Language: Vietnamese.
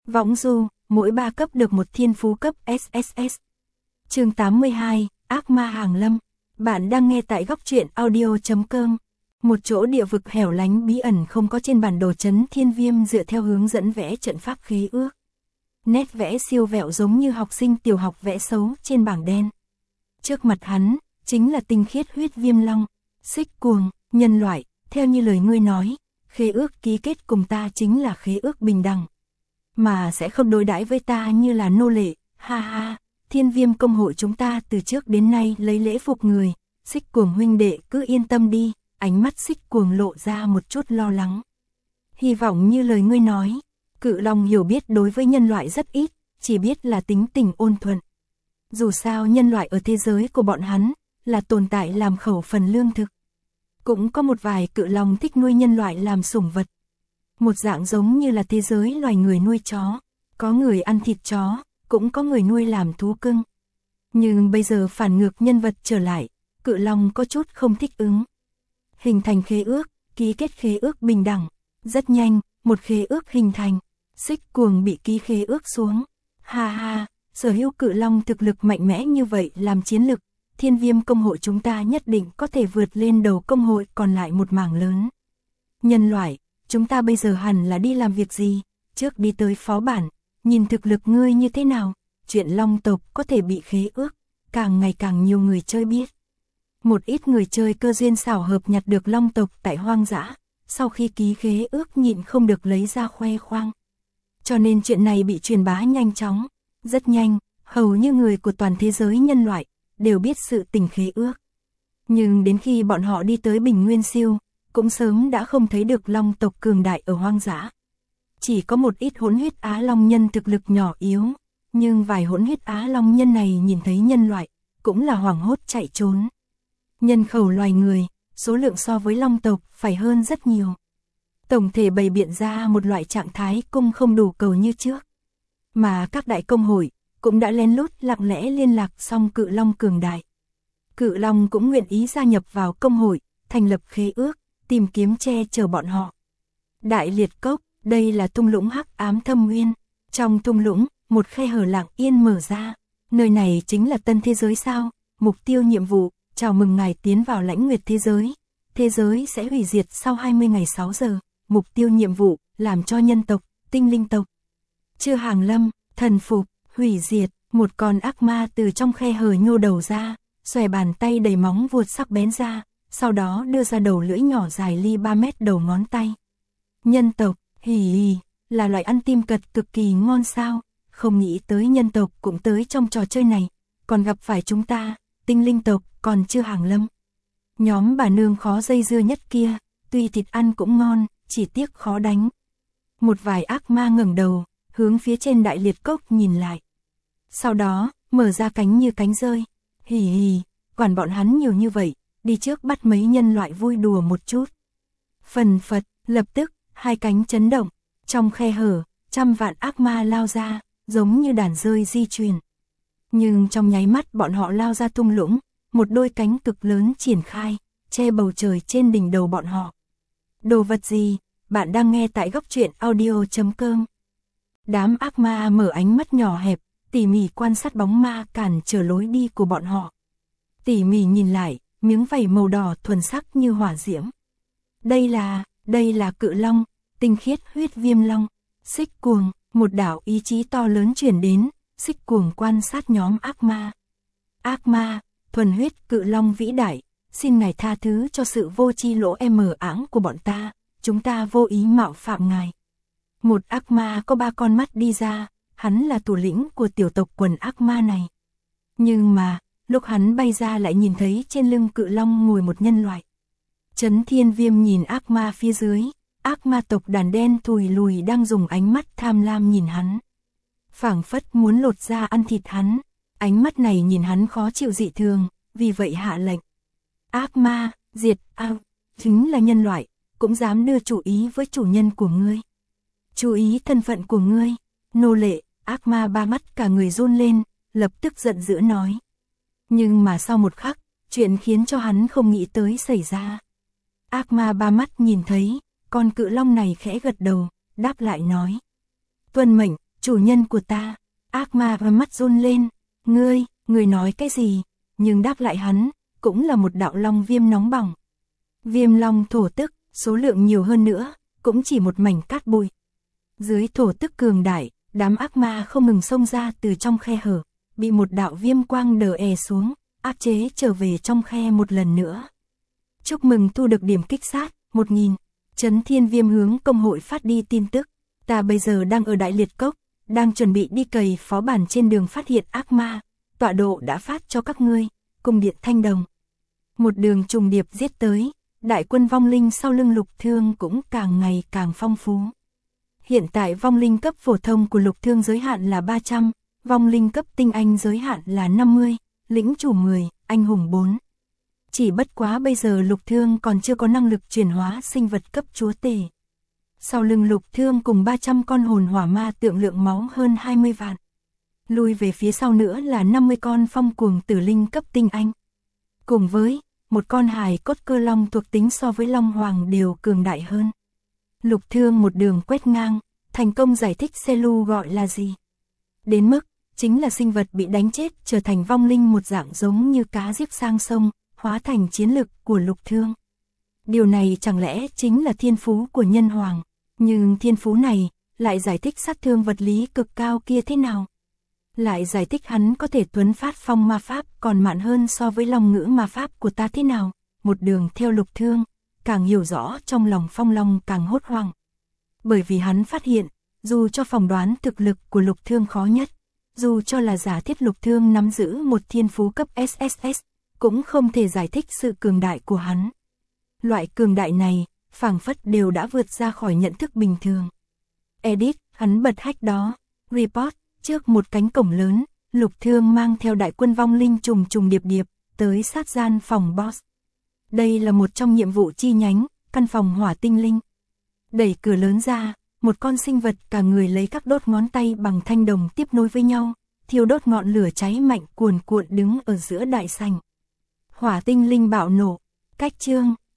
Võng du, mỗi 3 cấp được một thiên phú cấp SSS. Chương 82, Ác ma hàng lâm. Bạn đang nghe tại góc truyện audio.com. Một chỗ địa vực hẻo lánh bí ẩn không có trên bản đồ trấn Thiên Viêm dựa theo hướng dẫn vẽ trận pháp khế ước. Nét vẽ siêu vẹo giống như học sinh tiểu học vẽ xấu trên bảng đen. Trước mặt hắn, chính là tinh khiết huyết viêm long, xích cuồng, nhân loại, theo như lời ngươi nói, khế ước ký kết cùng ta chính là khế ước bình đẳng. Mà sẽ không đối đãi với ta như là nô lệ, ha ha, Thiên Viêm công hội chúng ta từ trước đến nay lấy lễ phục người, xích cuồng huynh đệ cứ yên tâm đi, ánh mắt xích cuồng lộ ra một chút lo lắng. Hy vọng như lời ngươi nói, Cự Long hiểu biết đối với nhân loại rất ít, chỉ biết là tính tình ôn thuận. Dù sao nhân loại ở thế giới của bọn hắn, là tồn tại làm khẩu phần lương thực. Cũng có một vài Cự Long thích nuôi nhân loại làm sủng vật. Một dạng giống như là thế giới loài người nuôi chó, có người ăn thịt chó, cũng có người nuôi làm thú cưng. Nhưng bây giờ phản ngược nhân vật trở lại, Cự Long có chút không thích ứng. Hình thành khế ước, ký kết khế ước bình đẳng. Rất nhanh, một khế ước hình thành, xích cuồng bị ký khế ước xuống. Ha ha, sở hữu Cự Long thực lực mạnh mẽ như vậy làm chiến lực, Thiên Viêm công hội chúng ta nhất định có thể vượt lên đầu công hội còn lại một mảng lớn. Nhân loại, chúng ta bây giờ hẳn là đi làm việc gì? Trước đi tới phó bản, nhìn thực lực ngươi như thế nào? Chuyện Long tộc có thể bị khế ước, càng ngày càng nhiều người chơi biết. Một ít người chơi cơ duyên xảo hợp nhặt được Long tộc tại hoang dã, sau khi ký khế ước nhịn không được lấy ra khoe khoang. Cho nên chuyện này bị truyền bá nhanh chóng, rất nhanh, hầu như người của toàn thế giới nhân loại đều biết sự tình khế ước. Nhưng đến khi bọn họ đi tới Bình Nguyên Siêu, cũng sớm đã không thấy được Long tộc cường đại ở hoang dã. Chỉ có một ít hỗn huyết Á Long nhân thực lực nhỏ yếu, nhưng vài hỗn huyết Á Long nhân này nhìn thấy nhân loại, cũng là hoảng hốt chạy trốn. Nhân khẩu loài người, số lượng so với Long tộc phải hơn rất nhiều. Tổng thể bày biện ra một loại trạng thái cung không đủ cầu như trước. Mà các đại công hội cũng đã lén lút lặng lẽ liên lạc xong Cự Long cường đại. Cự Long cũng nguyện ý gia nhập vào công hội, thành lập khế ước, tìm kiếm che chở bọn họ. Đại Liệt Cốc, đây là thung lũng hắc ám thâm nguyên. Trong thung lũng, một khe hở lặng yên mở ra. Nơi này chính là tân thế giới sao? Mục tiêu nhiệm vụ, chào mừng ngài tiến vào lãnh nguyệt thế giới. Thế giới sẽ hủy diệt sau 20 ngày 6 giờ. Mục tiêu nhiệm vụ, làm cho nhân tộc, tinh linh tộc chưa hàng lâm, thần phục, hủy diệt. Một con ác ma từ trong khe hở nhô đầu ra, xòe bàn tay đầy móng vuốt sắc bén ra, sau đó đưa ra đầu lưỡi nhỏ dài ly 3 mét đầu ngón tay. Nhân tộc, hì hì, là loại ăn tim cật cực kỳ ngon sao, không nghĩ tới nhân tộc cũng tới trong trò chơi này, còn gặp phải chúng ta, tinh linh tộc còn chưa hàng lâm. Nhóm bà nương khó dây dưa nhất kia, tuy thịt ăn cũng ngon, chỉ tiếc khó đánh. Một vài ác ma ngẩng đầu, hướng phía trên Đại Liệt Cốc nhìn lại. Sau đó, mở ra cánh như cánh rơi. Hì hì, quản bọn hắn nhiều như vậy, đi trước bắt mấy nhân loại vui đùa một chút. Phần phật, lập tức, hai cánh chấn động, trong khe hở, trăm vạn ác ma lao ra, giống như đàn rơi di chuyển. Nhưng trong nháy mắt bọn họ lao ra thung lũng, một đôi cánh cực lớn triển khai, che bầu trời trên đỉnh đầu bọn họ. Đồ vật gì? Bạn đang nghe tại góc truyện audio.com. Đám ác ma mở ánh mắt nhỏ hẹp, tỉ mỉ quan sát bóng ma cản trở lối đi của bọn họ. Tỉ mỉ nhìn lại, miếng vảy màu đỏ thuần sắc như hỏa diễm. Đây là Cự Long, tinh khiết huyết viêm long, xích cuồng, một đạo ý chí to lớn chuyển đến, xích cuồng quan sát nhóm ác ma. Ác ma, thuần huyết Cự Long vĩ đại, xin ngài tha thứ cho sự vô tri lỗ mờ áng của bọn ta, chúng ta vô ý mạo phạm ngài. Một ác ma có 3 con mắt đi ra, hắn là thủ lĩnh của tiểu tộc quần ác ma này. Nhưng mà, lúc hắn bay ra lại nhìn thấy trên lưng Cự Long ngồi một nhân loại. Trấn Thiên Viêm nhìn ác ma phía dưới, ác ma tộc đàn đen thùi lùi đang dùng ánh mắt tham lam nhìn hắn. Phảng phất muốn lột ra ăn thịt hắn, ánh mắt này nhìn hắn khó chịu dị thường, vì vậy hạ lệnh. Ác ma, diệt chính là nhân loại, cũng dám đưa chủ ý với chủ nhân của ngươi. Chú ý thân phận của ngươi, nô lệ. Ác ma 3 mắt cả người run lên, lập tức giận dữ nói. Nhưng mà sau một khắc, chuyện khiến cho hắn không nghĩ tới xảy ra. Ác ma 3 mắt nhìn thấy, con Cự Long này khẽ gật đầu, đáp lại nói. Tuân mệnh, chủ nhân của ta. Ác ma và mắt run lên, ngươi nói cái gì? Nhưng đáp lại hắn, cũng là một đạo long viêm nóng bỏng. Viêm long thổ tức, số lượng nhiều hơn nữa, cũng chỉ một mảnh cát bụi. Dưới thổ tức cường đại, đám ác ma không ngừng xông ra từ trong khe hở, bị một đạo viêm quang đè xuống, áp chế trở về trong khe một lần nữa. Chúc mừng thu được điểm kích sát, 1000. Trấn Thiên Viêm hướng công hội phát đi tin tức. Ta bây giờ đang ở Đại Liệt Cốc, đang chuẩn bị đi cày phó bản trên đường phát hiện ác ma. Tọa độ đã phát cho các ngươi, cung điện Thanh Đồng. Một đường trùng điệp giết tới, đại quân vong linh sau lưng Lục Thương cũng càng ngày càng phong phú. Hiện tại vong linh cấp phổ thông của Lục Thương giới hạn là 300, vong linh cấp tinh anh giới hạn là 50, lĩnh chủ 10, anh hùng 4. Chỉ bất quá bây giờ Lục Thương còn chưa có năng lực chuyển hóa sinh vật cấp chúa tể. Sau lưng Lục Thương cùng 300 con hồn hỏa ma tượng lượng máu hơn 20 vạn. Lùi về phía sau nữa là 50 con phong cuồng tử linh cấp tinh anh. Cùng với một con hài cốt cơ long thuộc tính so với long hoàng đều cường đại hơn. Lục Thương một đường quét ngang, thành công giải thích Selu gọi là gì. Đến mức, chính là sinh vật bị đánh chết trở thành vong linh một dạng giống như cá giết sang sông, hóa thành chiến lực của Lục Thương. Điều này chẳng lẽ chính là thiên phú của nhân hoàng, nhưng thiên phú này lại giải thích sát thương vật lý cực cao kia thế nào? Lại giải thích hắn có thể tuấn phát phong ma pháp còn mạn hơn so với long ngữ ma pháp của ta thế nào? Một đường theo Lục Thương, càng hiểu rõ trong lòng Phong Long càng hốt hoảng. Bởi vì hắn phát hiện, dù cho phỏng đoán thực lực của Lục Thương khó nhất, dù cho là giả thiết Lục Thương nắm giữ một thiên phú cấp SSS, cũng không thể giải thích sự cường đại của hắn. Loại cường đại này, phảng phất đều đã vượt ra khỏi nhận thức bình thường. Edit, hắn bật hack đó. Report, trước một cánh cổng lớn, Lục Thương mang theo đại quân vong linh trùng điệp điệp, tới sát gian phòng boss. Đây là một trong nhiệm vụ chi nhánh, căn phòng hỏa tinh linh. Đẩy cửa lớn ra, một con sinh vật cả người lấy các đốt ngón tay bằng thanh đồng tiếp nối với nhau, thiêu đốt ngọn lửa cháy mạnh cuồn cuộn đứng ở giữa đại sảnh. Hỏa tinh linh bạo nổ, cách chương.